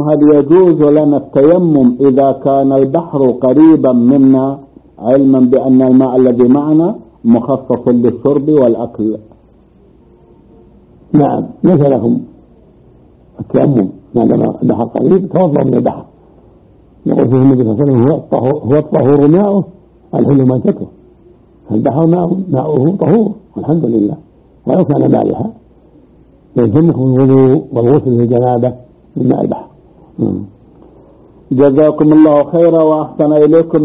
هل يجوز لنا التيمم إذا كان البحر قريبا منا، علما بأن الماء الذي معنا مخصص للشرب والأكل؟ نعم، ليس لكم التيمم ما دام البحر قريب، توضأوا من البحر. يقول فيه النبي صلى الله عليه وسلم هو الطهور ماؤه الحل ميتته، فالبحر ماؤه طهور والحمد لله، ولو كان مالحا يلزمكم الوضوء والغسل للجنابة من ماء البحر. جزاكم الله خيرا وأحسن إليكم.